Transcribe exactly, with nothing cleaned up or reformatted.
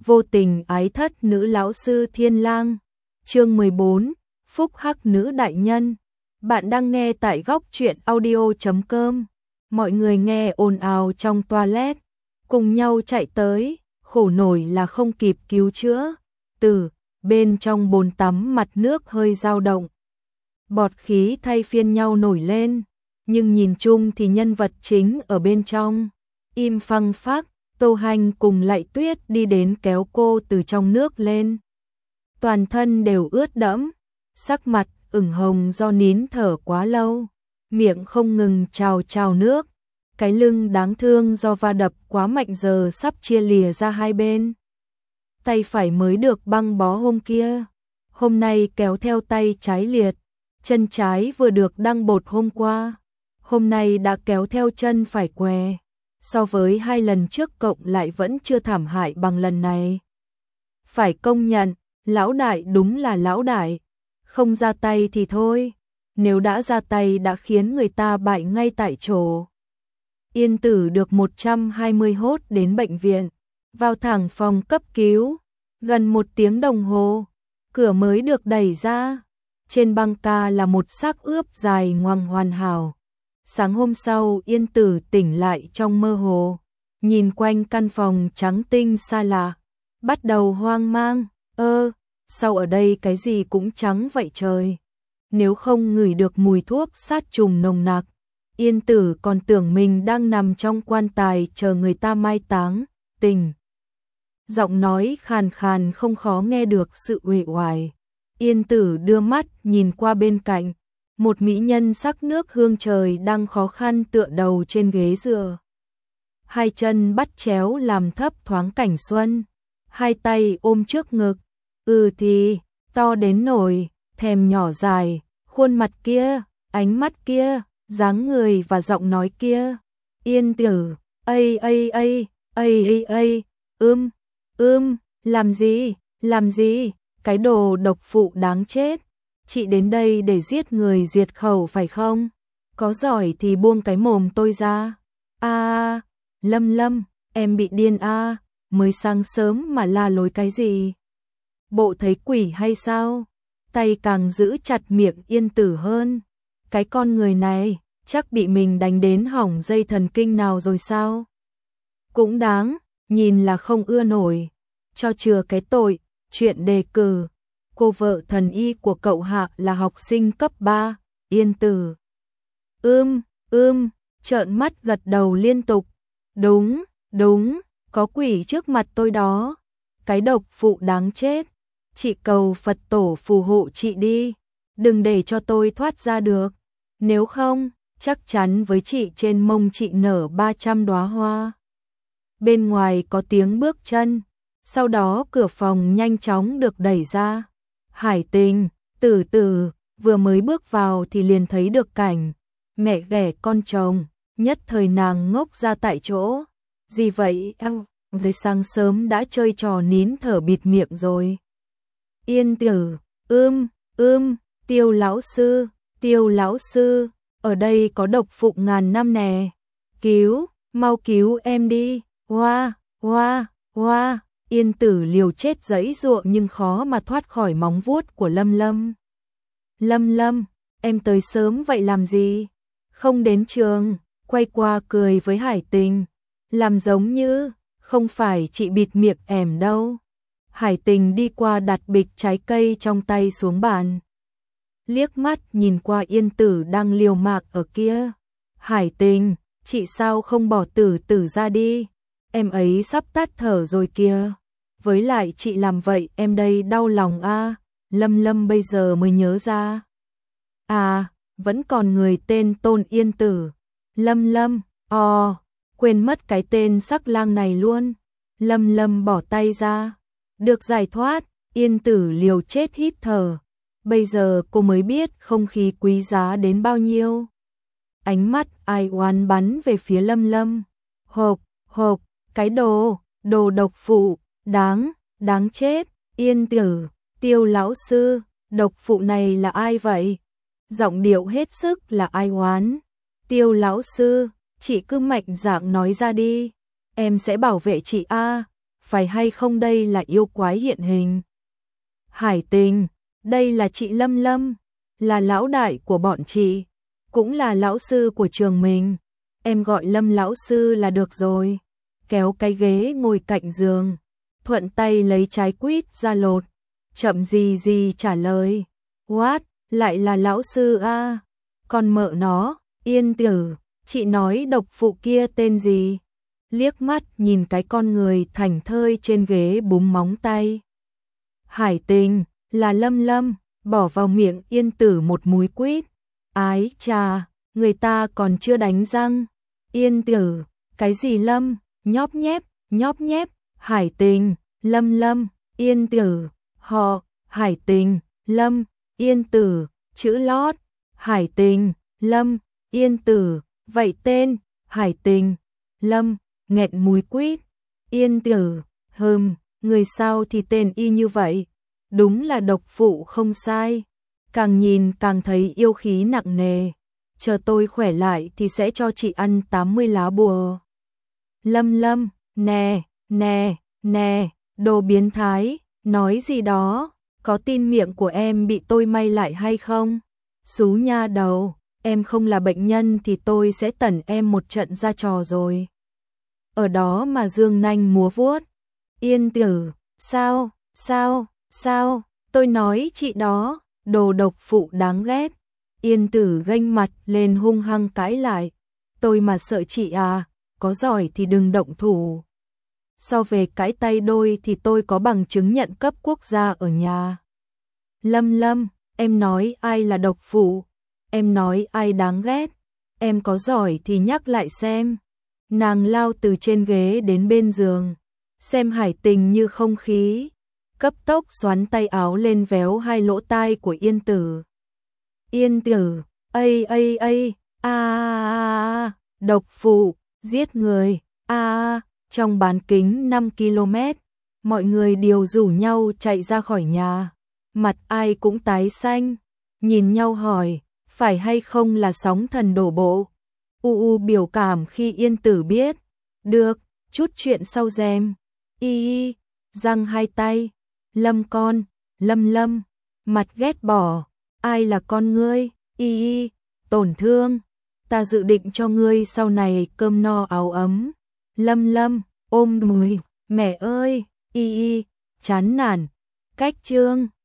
Vô tình ái thất nữ lão sư Thiên Lang. Chương mười bốn, Phúc hắc nữ đại nhân. Bạn đang nghe tại góc truyện audio chấm com. Mọi người nghe ồn ào trong toilet, cùng nhau chạy tới, khổ nổi là không kịp cứu chữa. Từ bên trong bồn tắm mặt nước hơi dao động, bọt khí thay phiên nhau nổi lên, nhưng nhìn chung thì nhân vật chính ở bên trong im phăng phắc. Tô Hành cùng Lạy Tuyết đi đến kéo cô từ trong nước lên. Toàn thân đều ướt đẫm, sắc mặt ửng hồng do nín thở quá lâu, miệng không ngừng trào trào nước, cái lưng đáng thương do va đập quá mạnh giờ sắp chia lìa ra hai bên. Tay phải mới được băng bó hôm kia, hôm nay kéo theo tay trái liệt, chân trái vừa được đăng bột hôm qua, hôm nay đã kéo theo chân phải què. So với hai lần trước cộng lại vẫn chưa thảm hại bằng lần này. Phải công nhận, lão đại đúng là lão đại, không ra tay thì thôi, nếu đã ra tay đã khiến người ta bại ngay tại chỗ. Yên Tử được một trăm hai mươi hốt đến bệnh viện, vào thẳng phòng cấp cứu, gần một tiếng đồng hồ, cửa mới được đẩy ra, trên băng ca là một xác ướp dài ngoằng hoàn hảo. Sáng hôm sau Yên Tử tỉnh lại trong mơ hồ, nhìn quanh căn phòng trắng tinh xa lạ, bắt đầu hoang mang, ơ, sao ở đây cái gì cũng trắng vậy trời. Nếu không ngửi được mùi thuốc sát trùng nồng nặc, Yên Tử còn tưởng mình đang nằm trong quan tài chờ người ta mai táng. Tình giọng nói khàn khàn không khó nghe được sự uể oải. Yên Tử đưa mắt nhìn qua bên cạnh, một mỹ nhân sắc nước hương trời đang khó khăn tựa đầu trên ghế dựa. Hai chân bắt chéo làm thấp thoáng cảnh xuân, hai tay ôm trước ngực, ừ thì, to đến nổi, thèm nhỏ dài, khuôn mặt kia, ánh mắt kia, dáng người và giọng nói kia. Yên Tử, ây ây ây, ây ây ây, ưm, ưm, làm gì, làm gì, cái đồ độc phụ đáng chết. Chị đến đây để giết người diệt khẩu phải không? Có giỏi thì buông cái mồm tôi ra. A, Lâm Lâm, em bị điên a, à, mới sáng sớm mà la lối cái gì? Bộ thấy quỷ hay sao? Tay càng giữ chặt miệng Yên Tử hơn. Cái con người này, chắc bị mình đánh đến hỏng dây thần kinh nào rồi sao? Cũng đáng, nhìn là không ưa nổi. Cho chừa cái tội, chuyện đề cử. Cô vợ thần y của cậu Hạ là học sinh cấp ba, Yên Tử. Ưm, ưm, trợn mắt gật đầu liên tục. Đúng, đúng, có quỷ trước mặt tôi đó. Cái độc phụ đáng chết. Chị cầu Phật tổ phù hộ chị đi. Đừng để cho tôi thoát ra được. Nếu không, chắc chắn với chị trên mông chị nở ba trăm đóa hoa. Bên ngoài có tiếng bước chân. Sau đó cửa phòng nhanh chóng được đẩy ra. Hải Tình, Tử Tử, vừa mới bước vào thì liền thấy được cảnh mẹ ghẻ con chồng, nhất thời nàng ngốc ra tại chỗ. Gì vậy em, dưới sáng sớm đã chơi trò nín thở bịt miệng rồi. Yên Tử, ưm, ưm, Tiêu lão sư, Tiêu lão sư, ở đây có độc phụ ngàn năm nè. Cứu, mau cứu em đi, hoa, hoa, hoa. Yên Tử liều chết giãy giụa nhưng khó mà thoát khỏi móng vuốt của Lâm Lâm. Lâm Lâm, em tới sớm vậy làm gì? Không đến trường, quay qua cười với Hải Tình, làm giống như, không phải chị bịt miệng ẻm đâu. Hải Tình đi qua đặt bịch trái cây trong tay xuống bàn. Liếc mắt nhìn qua Yên Tử đang liều mạng ở kia. Hải Tình, chị sao không bỏ Tử Tử ra đi? Em ấy sắp tắt thở rồi kìa. Với lại chị làm vậy em đây đau lòng a. À. Lâm Lâm bây giờ mới nhớ ra. À, vẫn còn người tên Tôn Yên Tử. Lâm Lâm, ò, quên mất cái tên sắc lang này luôn. Lâm Lâm bỏ tay ra. Được giải thoát, Yên Tử liều chết hít thở. Bây giờ cô mới biết không khí quý giá đến bao nhiêu. Ánh mắt ai oán bắn về phía Lâm Lâm. Hộp, hộp, cái đồ, đồ độc phụ. Đáng, đáng chết, Yên Tử, Tiêu lão sư, độc phụ này là ai vậy? Giọng điệu hết sức là ai oán. Tiêu lão sư, chị cứ mạnh dạn nói ra đi, em sẽ bảo vệ chị a. phải hay không đây là yêu quái hiện hình? Hải Tình, đây là chị Lâm Lâm, là lão đại của bọn chị, cũng là lão sư của trường mình. Em gọi Lâm lão sư là được rồi. Kéo cái ghế ngồi cạnh giường, thuận tay lấy trái quýt ra lột, chậm gì gì trả lời. What, lại là lão sư a? À? Con mợ nó, Yên Tử, chị nói độc phụ kia tên gì? Liếc mắt nhìn cái con người thảnh thơi trên ghế búng móng tay. Hải Tình, là Lâm Lâm, bỏ vào miệng Yên Tử một múi quýt. Ái chà, người ta còn chưa đánh răng. Yên Tử, cái gì Lâm, nhóp nhép, nhóp nhép, Hải Tình, Lâm Lâm, Yên Tử, họ, Hải Tình, Lâm, Yên Tử, chữ lót, Hải Tình, Lâm, Yên Tử, vậy tên, Hải Tình, Lâm, nghẹn múi quýt. Yên Tử, hừm, người sao thì tên y như vậy, đúng là độc phụ không sai. Càng nhìn càng thấy yêu khí nặng nề, chờ tôi khỏe lại thì sẽ cho chị ăn tám mươi lá bùa. Lâm Lâm, nè, nè, nè, đồ biến thái, nói gì đó, có tin miệng của em bị tôi may lại hay không? Xú nha đầu, em không là bệnh nhân thì tôi sẽ tẩn em một trận ra trò rồi. Ở đó mà dương nanh múa vuốt. Yên Tử, sao, sao, sao, tôi nói chị đó, đồ độc phụ đáng ghét. Yên Tử ganh mặt lên hung hăng cãi lại. Tôi mà sợ chị à, có giỏi thì đừng động thủ. So về cãi tay đôi thì tôi có bằng chứng nhận cấp quốc gia ở nhà. Lâm Lâm, em nói ai là độc phụ? Em nói ai đáng ghét? Em có giỏi thì nhắc lại xem. Nàng lao từ trên ghế đến bên giường, xem Hải Tình như không khí, cấp tốc xoắn tay áo lên véo hai lỗ tai của Yên Tử. Yên Tử, ây ây ây, a a độc phụ, giết người, a trong bán kính năm ki lô mét, mọi người đều rủ nhau chạy ra khỏi nhà, mặt ai cũng tái xanh, nhìn nhau hỏi, phải hay không là sóng thần đổ bộ. U u biểu cảm khi Yên Tử biết, được, chút chuyện sau rèm. Y y, giang hai tay, Lâm con, Lâm Lâm, mặt ghét bỏ, ai là con ngươi? Y y, tổn thương, ta dự định cho ngươi sau này cơm no áo ấm. Lâm Lâm, ôm đùi, mẹ ơi, y y, chán nản, cách chương.